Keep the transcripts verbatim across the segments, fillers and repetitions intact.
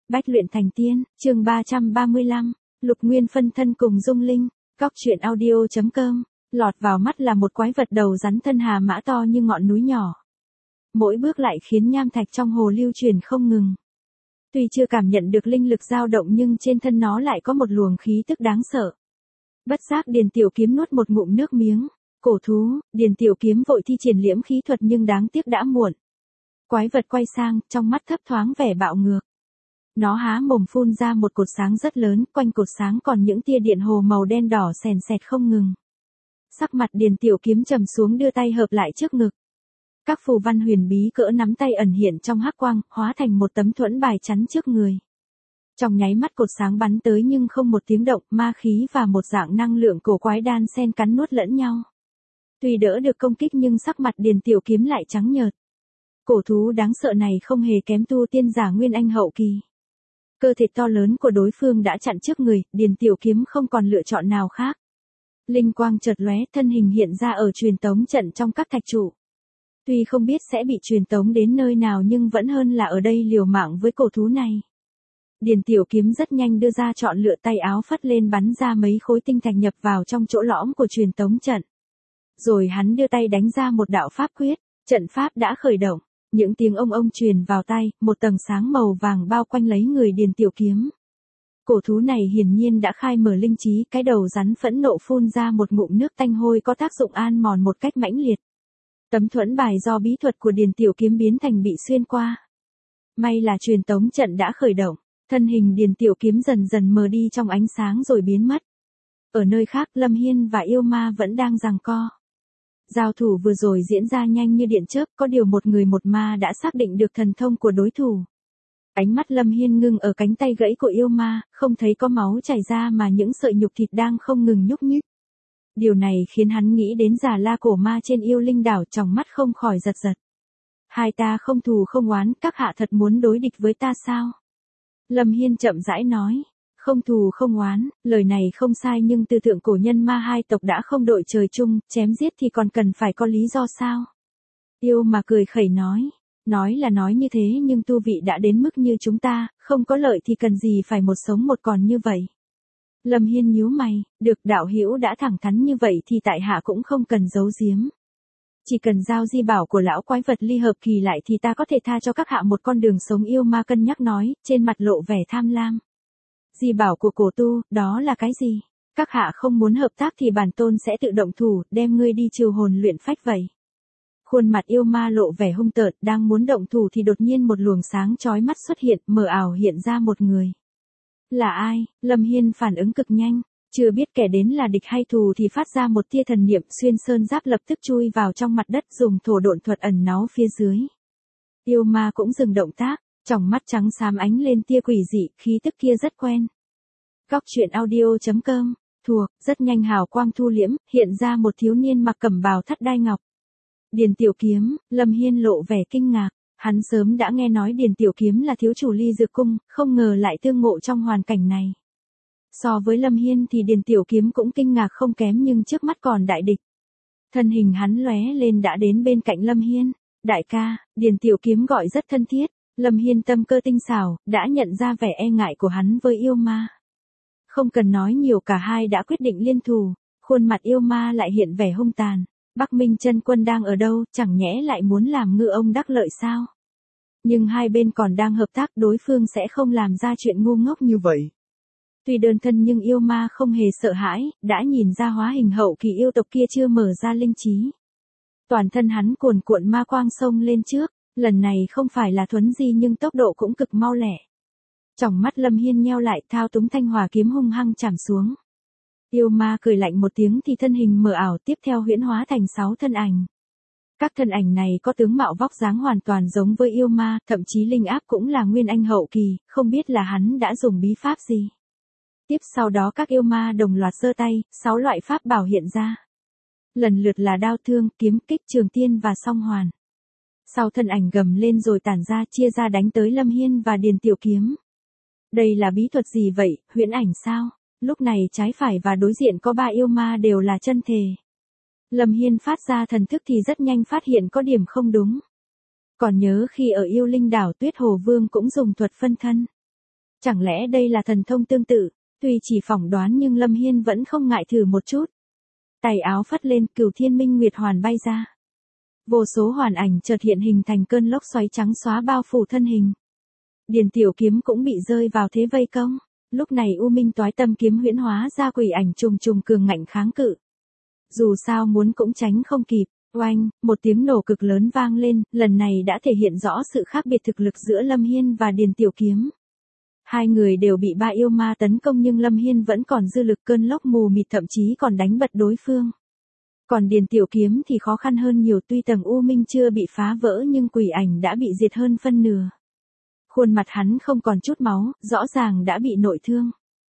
Bách luyện thành tiên, chương ba trăm ba mươi lăm, Lục Nguyên phân thân cùng Dung Linh, Góc truyện audio.com, lọt vào mắt là một quái vật đầu rắn thân hà mã to như ngọn núi nhỏ. Mỗi bước lại khiến nham thạch trong hồ lưu chuyển không ngừng. Tuy chưa cảm nhận được linh lực dao động nhưng trên thân nó lại có một luồng khí tức đáng sợ. Bất giác Điền Tiểu Kiếm nuốt một ngụm nước miếng. Cổ thú, Điền Tiểu Kiếm vội thi triển liễm khí thuật nhưng đáng tiếc đã muộn. Quái vật quay sang, trong mắt thấp thoáng vẻ bạo ngược. Nó há mồm phun ra một cột sáng rất lớn, quanh cột sáng còn những tia điện hồ màu đen đỏ sèn sẹt không ngừng. Sắc mặt Điền Tiểu Kiếm trầm xuống, đưa tay hợp lại trước ngực. Các phù văn huyền bí cỡ nắm tay ẩn hiện trong hắc quang, hóa thành một tấm thuẫn bài chắn trước người. Trong nháy mắt cột sáng bắn tới nhưng không một tiếng động, ma khí và một dạng năng lượng cổ quái đan xen cắn nuốt lẫn nhau. Tuy đỡ được công kích nhưng sắc mặt Điền Tiểu Kiếm lại trắng nhợt. Cổ thú đáng sợ này không hề kém tu tiên giả Nguyên Anh hậu kỳ. Cơ thể to lớn của đối phương đã chặn trước người, Điền Tiểu Kiếm không còn lựa chọn nào khác. Linh quang chợt lóe, thân hình hiện ra ở truyền tống trận trong các thạch trụ. Tuy không biết sẽ bị truyền tống đến nơi nào nhưng vẫn hơn là ở đây liều mạng với cổ thú này. Điền Tiểu Kiếm rất nhanh đưa ra chọn lựa, tay áo phất lên bắn ra mấy khối tinh thạch nhập vào trong chỗ lõm của truyền tống trận. Rồi hắn đưa tay đánh ra một đạo pháp quyết, trận pháp đã khởi động. Những tiếng ông ông truyền vào tai, một tầng sáng màu vàng bao quanh lấy người Điền Tiểu Kiếm. Cổ thú này hiển nhiên đã khai mở linh trí, cái đầu rắn phẫn nộ phun ra một ngụm nước tanh hôi có tác dụng an mòn một cách mãnh liệt. Tấm thuẫn bài do bí thuật của Điền Tiểu Kiếm biến thành bị xuyên qua. May là truyền tống trận đã khởi động, thân hình Điền Tiểu Kiếm dần dần mờ đi trong ánh sáng rồi biến mất. Ở nơi khác, Lâm Hiên và yêu ma vẫn đang giằng co. Giao thủ vừa rồi diễn ra nhanh như điện chớp, có điều một người một ma đã xác định được thần thông của đối thủ. Ánh mắt Lâm Hiên ngưng ở cánh tay gãy của yêu ma, không thấy có máu chảy ra mà những sợi nhục thịt đang không ngừng nhúc nhích. Điều này khiến hắn nghĩ đến Già La cổ ma trên Yêu Linh đảo, trong mắt không khỏi giật giật. Hai ta không thù không oán, các hạ thật muốn đối địch với ta sao? Lâm Hiên chậm rãi nói. Không thù không oán, lời này không sai nhưng từ thượng cổ nhân ma hai tộc đã không đội trời chung, chém giết thì còn cần phải có lý do sao? Yêu mà cười khẩy nói, nói là nói như thế nhưng tu vị đã đến mức như chúng ta, không có lợi thì cần gì phải một sống một còn như vậy. Lâm Hiên nhíu mày, được đạo hữu đã thẳng thắn như vậy thì tại hạ cũng không cần giấu giếm. Chỉ cần giao di bảo của lão quái vật ly hợp kỳ lại thì ta có thể tha cho các hạ một con đường sống. Yêu ma cân nhắc nói, trên mặt lộ vẻ tham lam. Di bảo của cổ tu, đó là cái gì? Các hạ không muốn hợp tác thì bản tôn sẽ tự động thủ, đem ngươi đi trừ hồn luyện phách vậy. Khuôn mặt yêu ma lộ vẻ hung tợn, đang muốn động thủ thì đột nhiên một luồng sáng chói mắt xuất hiện, mờ ảo hiện ra một người. Là ai? Lâm Hiên phản ứng cực nhanh, chưa biết kẻ đến là địch hay thù thì phát ra một tia thần niệm, xuyên sơn giáp lập tức chui vào trong mặt đất, dùng thổ độn thuật ẩn náu phía dưới. Yêu ma cũng dừng động tác. Trong mắt trắng xám ánh lên tia quỷ dị, khí tức kia rất quen. Góc truyện audio.com, thuộc, rất nhanh hào quang thu liễm, hiện ra một thiếu niên mặc cẩm bào thắt đai ngọc. Điền Tiểu Kiếm, Lâm Hiên lộ vẻ kinh ngạc, hắn sớm đã nghe nói Điền Tiểu Kiếm là thiếu chủ Ly Dược Cung, không ngờ lại tương ngộ trong hoàn cảnh này. So với Lâm Hiên thì Điền Tiểu Kiếm cũng kinh ngạc không kém nhưng trước mắt còn đại địch. Thân hình hắn lóe lên đã đến bên cạnh Lâm Hiên, đại ca, Điền Tiểu Kiếm gọi rất thân thiết. Lâm Hiên tâm cơ tinh xảo, đã nhận ra vẻ e ngại của hắn với yêu ma. Không cần nói nhiều, cả hai đã quyết định liên thủ, khuôn mặt yêu ma lại hiện vẻ hung tàn. Bắc Minh Chân Quân đang ở đâu, chẳng nhẽ lại muốn làm ngư ông đắc lợi sao? Nhưng hai bên còn đang hợp tác, đối phương sẽ không làm ra chuyện ngu ngốc như vậy. Tuy đơn thân nhưng yêu ma không hề sợ hãi, đã nhìn ra hóa hình hậu kỳ yêu tộc kia chưa mở ra linh trí. Toàn thân hắn cuồn cuộn ma quang xông lên trước. Lần này không phải là thuấn di nhưng tốc độ cũng cực mau lẹ. Trong mắt Lâm Hiên nheo lại, thao túng thanh hỏa kiếm hung hăng chạm xuống. Yêu ma cười lạnh một tiếng thì thân hình mờ ảo tiếp theo huyễn hóa thành sáu thân ảnh. Các thân ảnh này có tướng mạo vóc dáng hoàn toàn giống với yêu ma, thậm chí linh áp cũng là Nguyên Anh hậu kỳ, không biết là hắn đã dùng bí pháp gì. Tiếp sau đó các yêu ma đồng loạt giơ tay, sáu loại pháp bảo hiện ra. Lần lượt là đao thương, kiếm kích, trường tiên và song hoàn. Sau thân ảnh gầm lên rồi tản ra, chia ra đánh tới Lâm Hiên và Điền Tiểu Kiếm. Đây là bí thuật gì vậy, huyễn ảnh sao? Lúc này trái phải và đối diện có ba yêu ma đều là chân thể. Lâm Hiên phát ra thần thức thì rất nhanh phát hiện có điểm không đúng. Còn nhớ khi ở Yêu Linh đảo Tuyết Hồ Vương cũng dùng thuật phân thân. Chẳng lẽ đây là thần thông tương tự? Tuy chỉ phỏng đoán nhưng Lâm Hiên vẫn không ngại thử một chút. Tay áo phất lên, Cửu Thiên Minh Nguyệt Hoàn bay ra. Vô số hoàn ảnh chợt hiện hình thành cơn lốc xoáy trắng xóa bao phủ thân hình. Điền Tiểu Kiếm cũng bị rơi vào thế vây công. Lúc này U Minh Toái Tâm kiếm huyễn hóa ra quỷ ảnh trùng trùng cường ngạnh kháng cự. Dù sao muốn cũng tránh không kịp. Oanh, một tiếng nổ cực lớn vang lên, lần này đã thể hiện rõ sự khác biệt thực lực giữa Lâm Hiên và Điền Tiểu Kiếm. Hai người đều bị ba yêu ma tấn công nhưng Lâm Hiên vẫn còn dư lực, cơn lốc mù mịt thậm chí còn đánh bật đối phương. Còn Điền Tiểu Kiếm thì khó khăn hơn nhiều, tuy tầng U Minh chưa bị phá vỡ nhưng quỷ ảnh đã bị diệt hơn phân nửa. Khuôn mặt hắn không còn chút máu, rõ ràng đã bị nội thương.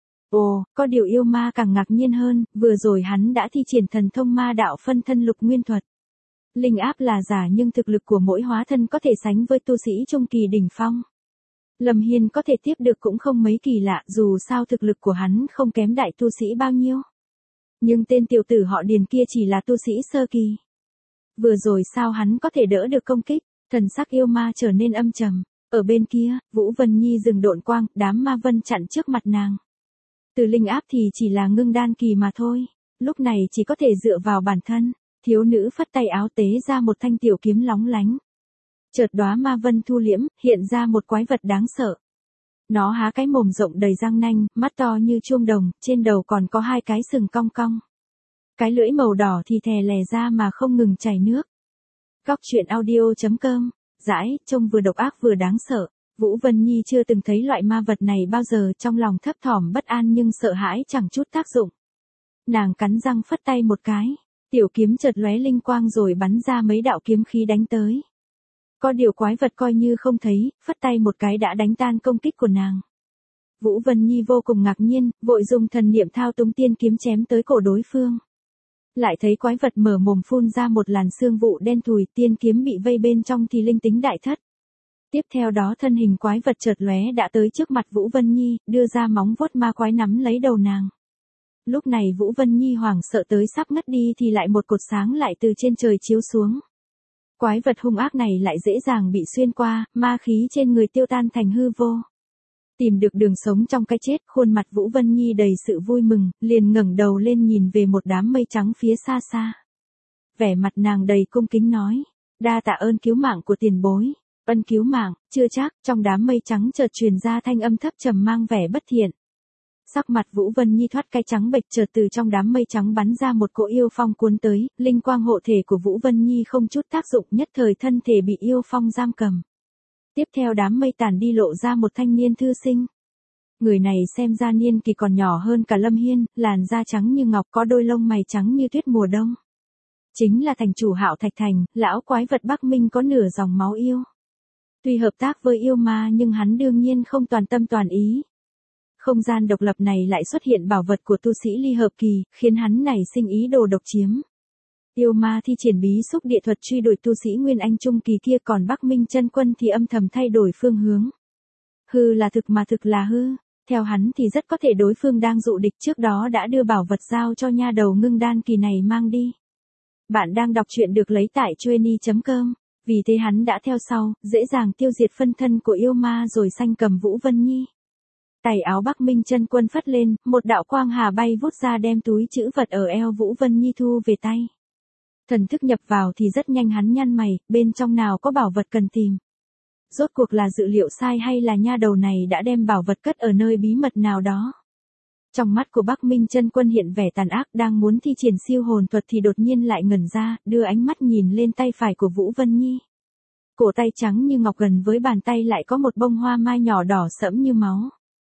Ồ, có điều yêu ma càng ngạc nhiên hơn, vừa rồi hắn đã thi triển thần thông ma đạo phân thân lục nguyên thuật. Linh áp là giả nhưng thực lực của mỗi hóa thân có thể sánh với tu sĩ trung kỳ đỉnh phong. Lâm Hiên có thể tiếp được cũng không mấy kỳ lạ, dù sao thực lực của hắn không kém đại tu sĩ bao nhiêu. Nhưng tên tiểu tử họ Điền kia chỉ là tu sĩ sơ kỳ. Vừa rồi sao hắn có thể đỡ được công kích? Thần sắc yêu ma trở nên âm trầm. Ở bên kia, Vũ Vân Nhi dừng độn quang, đám ma vân chặn trước mặt nàng. Từ linh áp thì chỉ là ngưng đan kỳ mà thôi. Lúc này chỉ có thể dựa vào bản thân. Thiếu nữ phất tay áo tế ra một thanh tiểu kiếm lóng lánh. Chợt đóa ma vân thu liễm, hiện ra một quái vật đáng sợ. Nó há cái mồm rộng đầy răng nanh, mắt to như chuông đồng, trên đầu còn có hai cái sừng cong cong. Cái lưỡi màu đỏ thì thè lè ra mà không ngừng chảy nước. Góc truyện audio chấm com, dãi, trông vừa độc ác vừa đáng sợ. Vũ Vân Nhi chưa từng thấy loại ma vật này bao giờ, trong lòng thấp thỏm bất an nhưng sợ hãi chẳng chút tác dụng. Nàng cắn răng phất tay một cái, tiểu kiếm chợt lóe linh quang rồi bắn ra mấy đạo kiếm khí đánh tới. Có điều quái vật coi như không thấy, phất tay một cái đã đánh tan công kích của nàng. Vũ Vân Nhi vô cùng ngạc nhiên, vội dùng thần niệm thao túng tiên kiếm chém tới cổ đối phương. Lại thấy quái vật mở mồm phun ra một làn xương vụ đen thùi, tiên kiếm bị vây bên trong thì linh tính đại thất. Tiếp theo đó thân hình quái vật chợt lóe đã tới trước mặt Vũ Vân Nhi, đưa ra móng vuốt ma quái nắm lấy đầu nàng. Lúc này Vũ Vân Nhi hoảng sợ tới sắp ngất đi thì lại một cột sáng lại từ trên trời chiếu xuống. Quái vật hung ác này lại dễ dàng bị xuyên qua, ma khí trên người tiêu tan thành hư vô. Tìm được đường sống trong cái chết, khuôn mặt Vũ Vân Nhi đầy sự vui mừng, liền ngẩng đầu lên nhìn về một đám mây trắng phía xa xa. Vẻ mặt nàng đầy cung kính nói, đa tạ ơn cứu mạng của tiền bối. Ân cứu mạng, chưa chắc, trong đám mây trắng chợt truyền ra thanh âm thấp trầm mang vẻ bất thiện. Sắc mặt Vũ Vân Nhi thoát cái trắng bệch, chợt từ trong đám mây trắng bắn ra một cỗ yêu phong cuốn tới, linh quang hộ thể của Vũ Vân Nhi không chút tác dụng, nhất thời thân thể bị yêu phong giam cầm. Tiếp theo đám mây tàn đi lộ ra một thanh niên thư sinh. Người này xem ra niên kỳ còn nhỏ hơn cả Lâm Hiên, làn da trắng như ngọc, có đôi lông mày trắng như tuyết mùa đông. Chính là thành chủ Hạo Thạch Thành, lão quái vật Bắc Minh có nửa dòng máu yêu. Tuy hợp tác với yêu ma nhưng hắn đương nhiên không toàn tâm toàn ý. Không gian độc lập này lại xuất hiện bảo vật của tu sĩ ly hợp kỳ, khiến hắn nảy sinh ý đồ độc chiếm. Yêu ma thi triển bí xúc địa thuật truy đuổi tu sĩ Nguyên Anh Trung kỳ kia, còn Bắc Minh chân quân thì âm thầm thay đổi phương hướng. Hư là thực mà thực là hư, theo hắn thì rất có thể đối phương đang dụ địch, trước đó đã đưa bảo vật giao cho nha đầu ngưng đan kỳ này mang đi. Bạn đang đọc truyện được lấy tại chueny chấm com. Vì thế hắn đã theo sau, dễ dàng tiêu diệt phân thân của yêu ma rồi sanh cầm Vũ Vân Nhi. Tay áo Bắc Minh chân quân phất lên, một đạo quang hà bay vút ra đem túi trữ vật ở eo Vũ Vân Nhi thu về tay. Thần thức nhập vào thì rất nhanh hắn nhăn mày, bên trong nào có bảo vật cần tìm. Rốt cuộc là dự liệu sai hay là nha đầu này đã đem bảo vật cất ở nơi bí mật nào đó. Trong mắt của Bắc Minh chân quân hiện vẻ tàn ác, đang muốn thi triển siêu hồn thuật thì đột nhiên lại ngẩn ra, đưa ánh mắt nhìn lên tay phải của Vũ Vân Nhi. Cổ tay trắng như ngọc, gần với bàn tay lại có một bông hoa mai nhỏ đỏ sẫm như máu.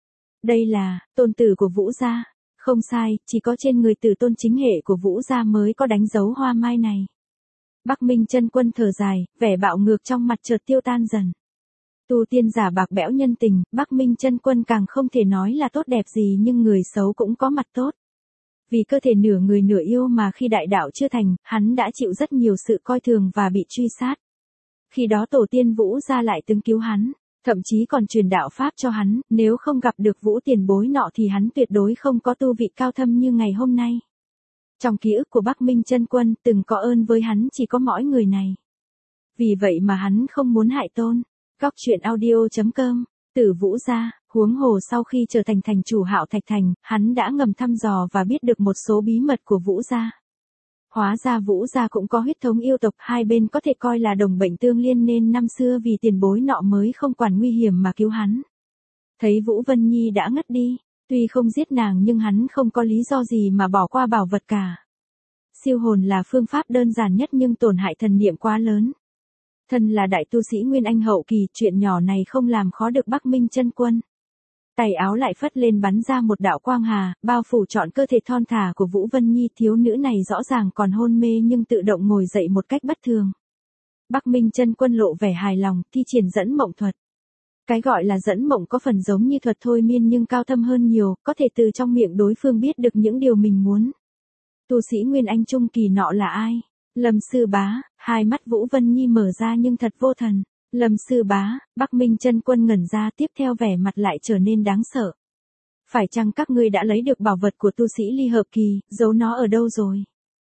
Đây là tôn tử của Vũ gia. Không sai, chỉ có trên người tử tôn chính hệ của Vũ gia mới có đánh dấu hoa mai này. Bắc Minh chân quân thở dài, vẻ bạo ngược trong mặt chợt tiêu tan dần. Tu tiên giả bạc bẽo nhân tình, Bắc Minh chân quân càng không thể nói là tốt đẹp gì, nhưng người xấu cũng có mặt tốt. Vì cơ thể nửa người nửa yêu mà khi đại đạo chưa thành, hắn đã chịu rất nhiều sự coi thường và bị truy sát. Khi đó tổ tiên Vũ gia lại từng cứu hắn, thậm chí còn truyền đạo pháp cho hắn, nếu không gặp được Vũ tiền bối nọ thì hắn tuyệt đối không có tu vị cao thâm như ngày hôm nay. Trong ký ức của Bắc Minh chân quân, từng có ơn với hắn chỉ có mỗi người này. Vì vậy mà hắn không muốn hại tôn. Góc truyện audio chấm com, Tử Vũ gia, Huống hồ sau khi trở thành thành chủ Hạo Thạch Thành, hắn đã ngầm thăm dò và biết được một số bí mật của Vũ gia. Hóa ra Vũ gia cũng có huyết thống yêu tộc, hai bên có thể coi là đồng bệnh tương liên nên năm xưa vì tiền bối nọ mới không quản nguy hiểm mà cứu hắn. Thấy Vũ Vân Nhi đã ngất đi, tuy không giết nàng nhưng hắn không có lý do gì mà bỏ qua bảo vật cả. Siêu hồn là phương pháp đơn giản nhất nhưng tổn hại thần niệm quá lớn. Thân là đại tu sĩ Nguyên Anh hậu kỳ, chuyện nhỏ này không làm khó được Bắc Minh Chân Quân. Tay áo lại phất lên bắn ra một đạo quang hà, bao phủ trọn cơ thể thon thả của Vũ Vân Nhi. Thiếu nữ này rõ ràng còn hôn mê nhưng tự động ngồi dậy một cách bất thường. Bắc Minh Chân Quân lộ vẻ hài lòng, thi triển dẫn mộng thuật. Cái gọi là dẫn mộng có phần giống như thuật thôi miên nhưng cao thâm hơn nhiều, có thể từ trong miệng đối phương biết được những điều mình muốn. Tu sĩ Nguyên Anh trung kỳ nọ là ai? Lâm sư bá. Hai mắt Vũ Vân Nhi mở ra nhưng thật vô thần. Lâm sư bá. Bắc Minh Chân Quân ngẩn ra, tiếp theo vẻ mặt lại trở nên đáng sợ. Phải chăng các ngươi đã lấy được bảo vật của tu sĩ ly hợp kỳ, giấu nó ở đâu rồi?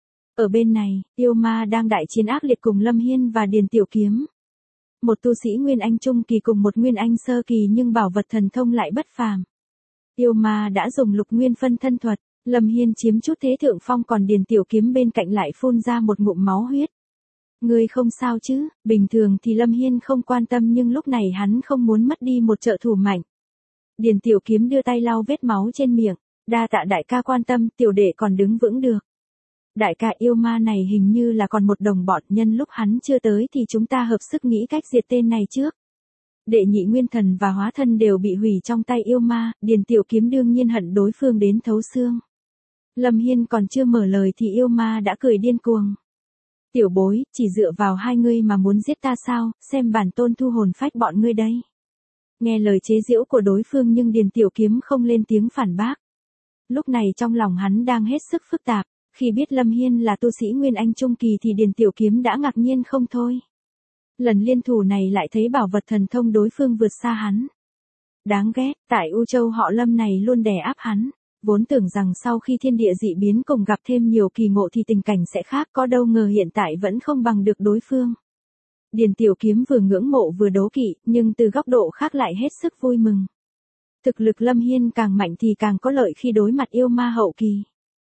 Ở bên này, yêu ma đang đại chiến ác liệt cùng Lâm Hiên và Điền Tiểu Kiếm. Một tu sĩ Nguyên Anh trung kỳ cùng một Nguyên Anh sơ kỳ nhưng bảo vật thần thông lại bất phàm. Yêu ma đã dùng Lục Nguyên phân thân thuật. Lâm Hiên chiếm chút thế thượng phong còn Điền Tiểu Kiếm bên cạnh lại phun ra một ngụm máu huyết. Ngươi không sao chứ? Bình thường thì Lâm Hiên không quan tâm nhưng lúc này hắn không muốn mất đi một trợ thủ mạnh. Điền Tiểu Kiếm đưa tay lau vết máu trên miệng. Đa tạ đại ca quan tâm, tiểu đệ còn đứng vững được. Đại ca, yêu ma này hình như là còn một đồng bọn, nhân lúc hắn chưa tới thì chúng ta hợp sức nghĩ cách diệt tên này trước. Đệ nhị nguyên thần và hóa thân đều bị hủy trong tay yêu ma, Điền Tiểu Kiếm đương nhiên hận đối phương đến thấu xương. Lâm Hiên còn chưa mở lời thì yêu ma đã cười điên cuồng. Tiểu bối, chỉ dựa vào hai ngươi mà muốn giết ta sao, xem bản tôn thu hồn phách bọn ngươi đây. Nghe lời chế giễu của đối phương nhưng Điền Tiểu Kiếm không lên tiếng phản bác. Lúc này trong lòng hắn đang hết sức phức tạp, khi biết Lâm Hiên là tu sĩ Nguyên Anh trung kỳ thì Điền Tiểu Kiếm đã ngạc nhiên không thôi. Lần liên thủ này lại thấy bảo vật thần thông đối phương vượt xa hắn. Đáng ghét, tại U Châu họ Lâm này luôn đè áp hắn. Vốn tưởng rằng sau khi thiên địa dị biến cùng gặp thêm nhiều kỳ ngộ thì tình cảnh sẽ khác, có đâu ngờ hiện tại vẫn không bằng được đối phương. Điền Tiểu Kiếm vừa ngưỡng mộ vừa đố kỵ, nhưng từ góc độ khác lại hết sức vui mừng. Thực lực Lâm Hiên càng mạnh thì càng có lợi khi đối mặt yêu ma hậu kỳ.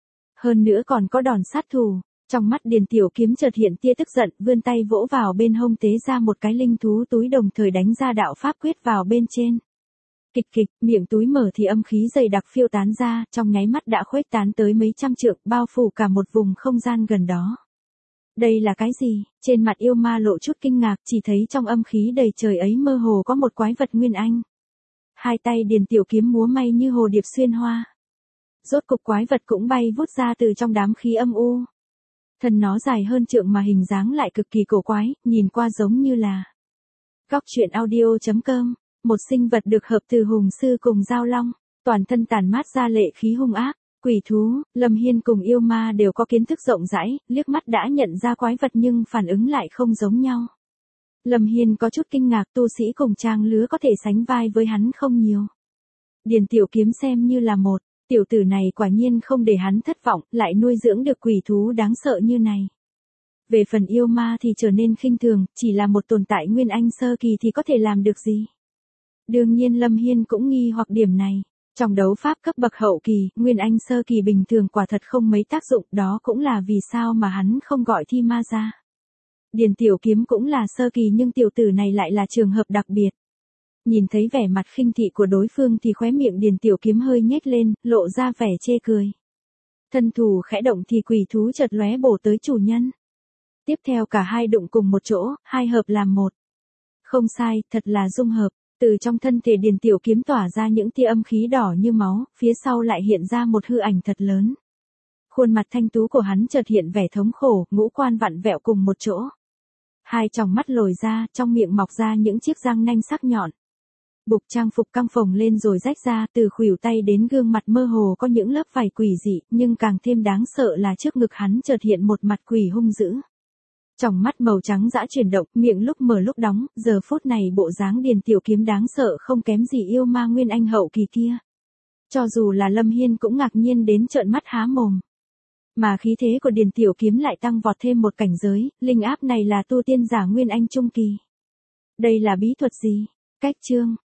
Hơn nữa còn có đòn sát thủ. Trong mắt Điền Tiểu Kiếm chợt hiện tia tức giận, vươn tay vỗ vào bên hông tế ra một cái linh thú túi đồng thời đánh ra đạo pháp quyết vào bên trên. Kịch kịch, miệng túi mở thì âm khí dày đặc phiêu tán ra, trong nháy mắt đã khuếch tán tới mấy trăm trượng, bao phủ cả một vùng không gian gần đó. Đây là cái gì? Trên mặt yêu ma lộ chút kinh ngạc, chỉ thấy trong âm khí đầy trời ấy mơ hồ có một quái vật Nguyên Anh. Hai tay Điền Tiểu Kiếm múa may như hồ điệp xuyên hoa. Rốt cục quái vật cũng bay vút ra từ trong đám khí âm u. Thân nó dài hơn trượng mà hình dáng lại cực kỳ cổ quái, nhìn qua giống như là Góc truyện audio chấm com. Một sinh vật được hợp từ hùng sư cùng giao long, toàn thân tản mát ra lệ khí hung ác, quỷ thú. Lâm Hiên cùng yêu ma đều có kiến thức rộng rãi, liếc mắt đã nhận ra quái vật nhưng phản ứng lại không giống nhau. Lâm Hiên có chút kinh ngạc, tu sĩ cùng trang lứa có thể sánh vai với hắn không nhiều. Điền Tiểu Kiếm xem như là một, tiểu tử này quả nhiên không để hắn thất vọng, lại nuôi dưỡng được quỷ thú đáng sợ như này. Về phần yêu ma thì trở nên khinh thường, chỉ là một tồn tại Nguyên Anh sơ kỳ thì có thể làm được gì. Đương nhiên Lâm Hiên cũng nghi hoặc điểm này. Trong đấu pháp cấp bậc hậu kỳ, Nguyên Anh sơ kỳ bình thường quả thật không mấy tác dụng, đó cũng là vì sao mà hắn không gọi thi ma ra. Điền Tiểu Kiếm cũng là sơ kỳ nhưng tiểu tử này lại là trường hợp đặc biệt. Nhìn thấy vẻ mặt khinh thị của đối phương thì khóe miệng Điền Tiểu Kiếm hơi nhếch lên, lộ ra vẻ chê cười. Thân thủ khẽ động thì quỷ thú chợt lóe bổ tới chủ nhân. Tiếp theo cả hai đụng cùng một chỗ, hai hợp làm một. Không sai, thật là dung hợp. Từ trong thân thể Điền Tiểu Kiếm tỏa ra những tia âm khí đỏ như máu, phía sau lại hiện ra một hư ảnh thật lớn. Khuôn mặt thanh tú của hắn chợt hiện vẻ thống khổ, ngũ quan vặn vẹo cùng một chỗ. Hai tròng mắt lồi ra, trong miệng mọc ra những chiếc răng nanh sắc nhọn. Bục trang phục căng phồng lên rồi rách ra, từ khuỷu tay đến gương mặt mơ hồ có những lớp vảy quỷ dị, nhưng càng thêm đáng sợ là trước ngực hắn chợt hiện một mặt quỷ hung dữ. Tròng mắt màu trắng dã chuyển động, miệng lúc mở lúc đóng, giờ phút này bộ dáng Điền Tiểu Kiếm đáng sợ không kém gì yêu ma Nguyên Anh hậu kỳ kia. Cho dù là Lâm Hiên cũng ngạc nhiên đến trợn mắt há mồm. Mà khí thế của Điền Tiểu Kiếm lại tăng vọt thêm một cảnh giới, linh áp này là tu tiên giả Nguyên Anh trung kỳ. Đây là bí thuật gì? Cách chương